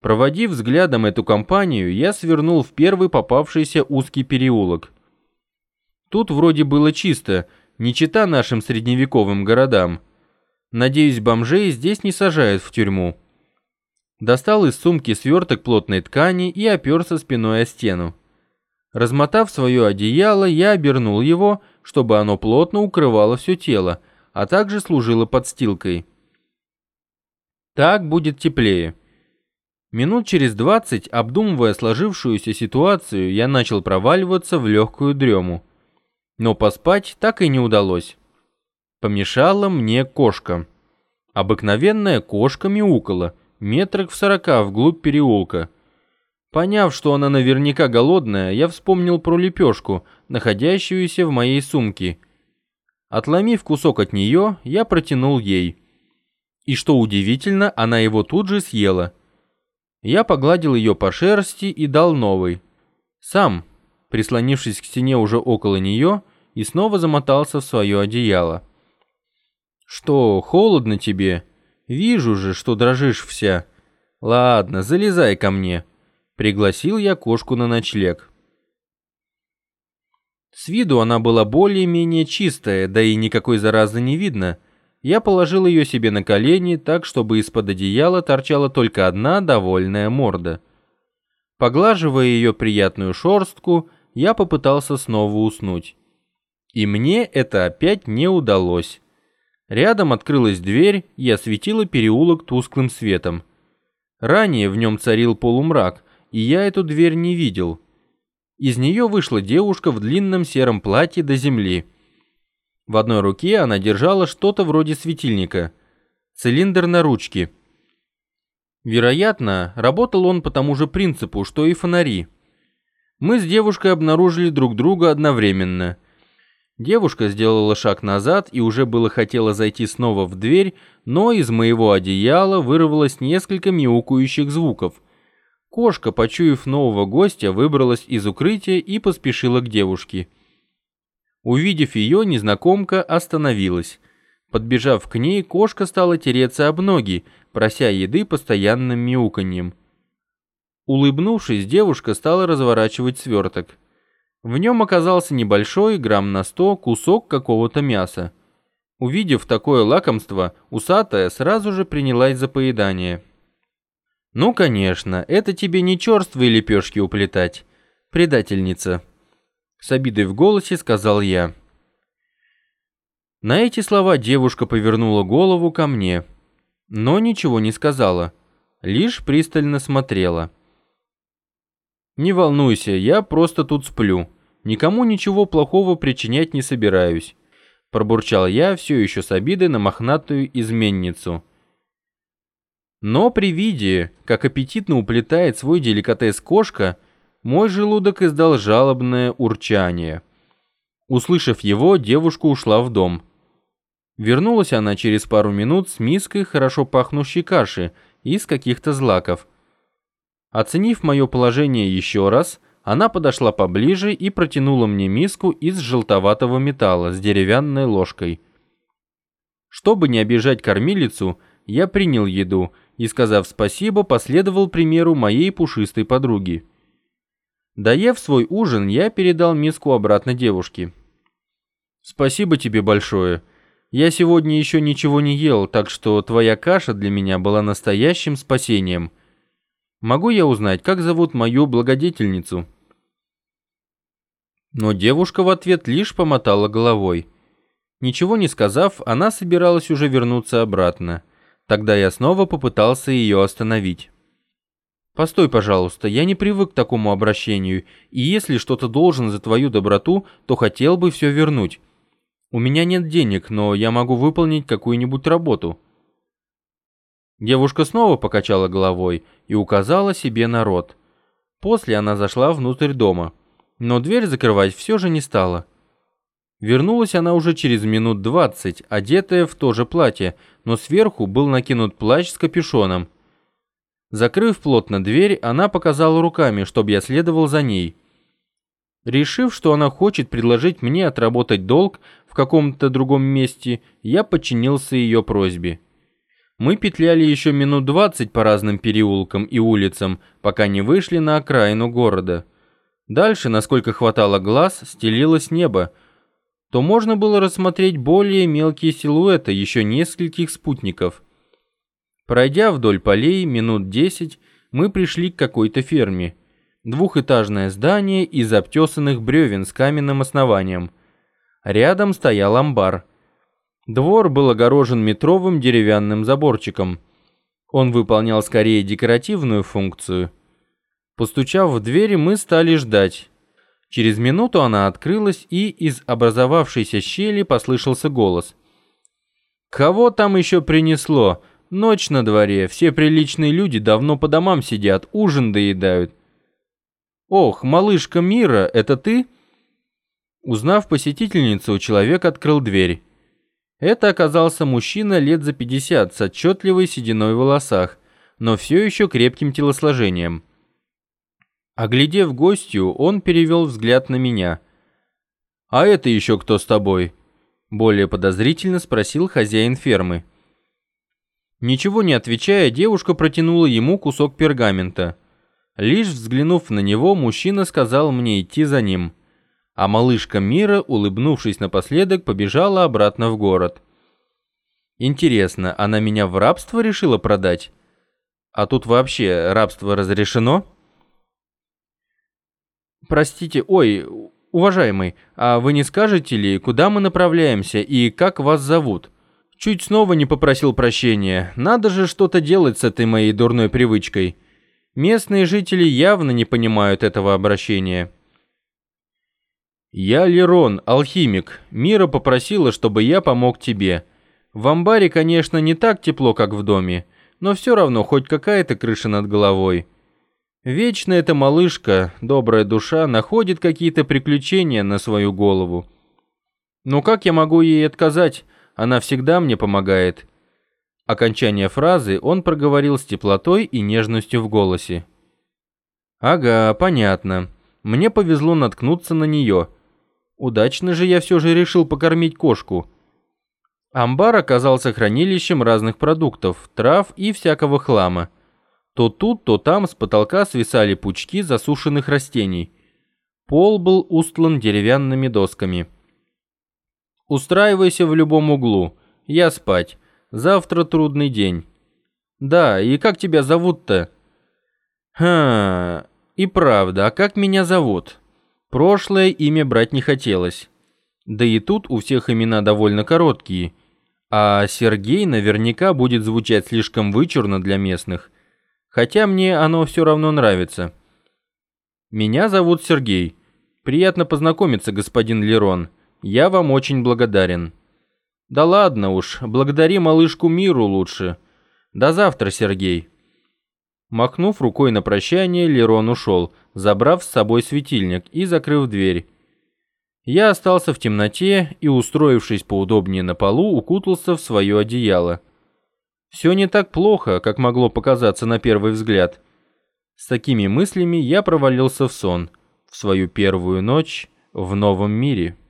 Проводив взглядом эту компанию, я свернул в первый попавшийся узкий переулок. Тут вроде было чисто, не чета нашим средневековым городам. Надеюсь, бомжей здесь не сажают в тюрьму. Достал из сумки сверток плотной ткани и оперся спиной о стену. Размотав свое одеяло, я обернул его, чтобы оно плотно укрывало все тело, а также служило подстилкой. Так будет теплее. Минут через 20, обдумывая сложившуюся ситуацию, я начал проваливаться в легкую дрему. Но поспать так и не удалось. Помешала мне кошка. Обыкновенная кошка мяукала, метрах в 40 вглубь переулка. Поняв, что она наверняка голодная, я вспомнил про лепешку, находящуюся в моей сумке. Отломив кусок от нее, я протянул ей. И что удивительно, она его тут же съела. Я погладил ее по шерсти и дал новый. Сам, прислонившись к стене уже около нее, и снова замотался в свое одеяло. «Что, холодно тебе? Вижу же, что дрожишь вся. Ладно, залезай ко мне». Пригласил я кошку на ночлег. С виду она была более-менее чистая, да и никакой заразы не видно. Я положил ее себе на колени так, чтобы из-под одеяла торчала только одна довольная морда. Поглаживая ее приятную шерстку, я попытался снова уснуть. И мне это опять не удалось. Рядом открылась дверь и осветила переулок тусклым светом. Ранее в нем царил полумрак, и я эту дверь не видел. Из нее вышла девушка в длинном сером платье до земли. В одной руке она держала что-то вроде светильника. Цилиндр на ручке. Вероятно, работал он по тому же принципу, что и фонари. Мы с девушкой обнаружили друг друга одновременно. Девушка сделала шаг назад и уже было хотела зайти снова в дверь, но из моего одеяла вырвалось несколько мяукающих звуков. Кошка, почуяв нового гостя, выбралась из укрытия и поспешила к девушке. Увидев ее, незнакомка остановилась. Подбежав к ней, кошка стала тереться об ноги, прося еды постоянным мяуканьем. Улыбнувшись, девушка стала разворачивать сверток. В нем оказался небольшой, грамм на 100, кусок какого-то мяса. Увидев такое лакомство, усатая сразу же принялась за поедание. «Ну, конечно, это тебе не черствые лепешки уплетать, предательница», — с обидой в голосе сказал я. На эти слова девушка повернула голову ко мне, но ничего не сказала, лишь пристально смотрела. «Не волнуйся, я просто тут сплю, никому ничего плохого причинять не собираюсь», — пробурчал я все еще с обидой на мохнатую изменницу. Но при виде, как аппетитно уплетает свой деликатес кошка, мой желудок издал жалобное урчание. Услышав его, девушка ушла в дом. Вернулась она через пару минут с миской хорошо пахнущей каши из каких-то злаков. Оценив мое положение еще раз, она подошла поближе и протянула мне миску из желтоватого металла с деревянной ложкой. Чтобы не обижать кормилицу, я принял еду и, сказав спасибо, последовал примеру моей пушистой подруги. Доев свой ужин, я передал миску обратно девушке. «Спасибо тебе большое. Я сегодня еще ничего не ел, так что твоя каша для меня была настоящим спасением. Могу я узнать, как зовут мою благодетельницу?» Но девушка в ответ лишь помотала головой. Ничего не сказав, она собиралась уже вернуться обратно. Тогда я снова попытался ее остановить. «Постой, пожалуйста, я не привык к такому обращению, и если что-то должен за твою доброту, то хотел бы все вернуть. У меня нет денег, но я могу выполнить какую-нибудь работу». Девушка снова покачала головой и указала себе на рот. После она зашла внутрь дома, но дверь закрывать все же не стала. Вернулась она уже через минут 20, одетая в то же платье, но сверху был накинут плащ с капюшоном. Закрыв плотно дверь, она показала руками, чтобы я следовал за ней. Решив, что она хочет предложить мне отработать долг в каком-то другом месте, я подчинился ее просьбе. Мы петляли еще минут 20 по разным переулкам и улицам, пока не вышли на окраину города. Дальше, насколько хватало глаз, стелилось небо, то можно было рассмотреть более мелкие силуэты еще нескольких спутников. Пройдя вдоль полей минут 10, мы пришли к какой-то ферме. Двухэтажное здание из обтесанных бревен с каменным основанием. Рядом стоял амбар. Двор был огорожен метровым деревянным заборчиком. Он выполнял скорее декоративную функцию. Постучав в дверь, мы стали ждать. Через минуту она открылась, и из образовавшейся щели послышался голос. «Кого там еще принесло? Ночь на дворе, все приличные люди давно по домам сидят, ужин доедают». «Ох, малышка Мира, это ты?» Узнав посетительницу, человек открыл дверь. Это оказался мужчина лет за 50 с отчетливой сединой в волосах, но все еще крепким телосложением. Оглядев гостью, он перевел взгляд на меня. «А это еще кто с тобой?» Более подозрительно спросил хозяин фермы. Ничего не отвечая, девушка протянула ему кусок пергамента. Лишь взглянув на него, мужчина сказал мне идти за ним. А малышка Мира, улыбнувшись напоследок, побежала обратно в город. Интересно, она меня в рабство решила продать? А тут вообще рабство разрешено? Простите, ой, уважаемый, а вы не скажете ли, куда мы направляемся и как вас зовут? Чуть снова не попросил прощения, надо же что-то делать с этой моей дурной привычкой. Местные жители явно не понимают этого обращения. «Я Лерон, алхимик. Мира попросила, чтобы я помог тебе. В амбаре, конечно, не так тепло, как в доме, но все равно хоть какая-то крыша над головой. Вечно эта малышка, добрая душа, находит какие-то приключения на свою голову. Но как я могу ей отказать? Она всегда мне помогает». Окончание фразы он проговорил с теплотой и нежностью в голосе. «Ага, понятно. Мне повезло наткнуться на нее. Удачно же я все же решил покормить кошку». Амбар оказался хранилищем разных продуктов, трав и всякого хлама. То тут, то там с потолка свисали пучки засушенных растений. Пол был устлан деревянными досками. «Устраивайся в любом углу. Я спать. Завтра трудный день». «Да, и как тебя зовут-то?» И правда, а как меня зовут?» Прошлое имя брать не хотелось. Да и тут у всех имена довольно короткие. А Сергей наверняка будет звучать слишком вычурно для местных. Хотя мне оно все равно нравится. «Меня зовут Сергей. Приятно познакомиться, господин Лерон. Я вам очень благодарен». «Да ладно уж, благодари малышку Миру лучше. До завтра, Сергей». Махнув рукой на прощание, Лерон ушел, забрав с собой светильник и закрыв дверь. Я остался в темноте и, устроившись поудобнее на полу, укутался в свое одеяло. Все не так плохо, как могло показаться на первый взгляд. С такими мыслями я провалился в сон, в свою первую ночь в новом мире.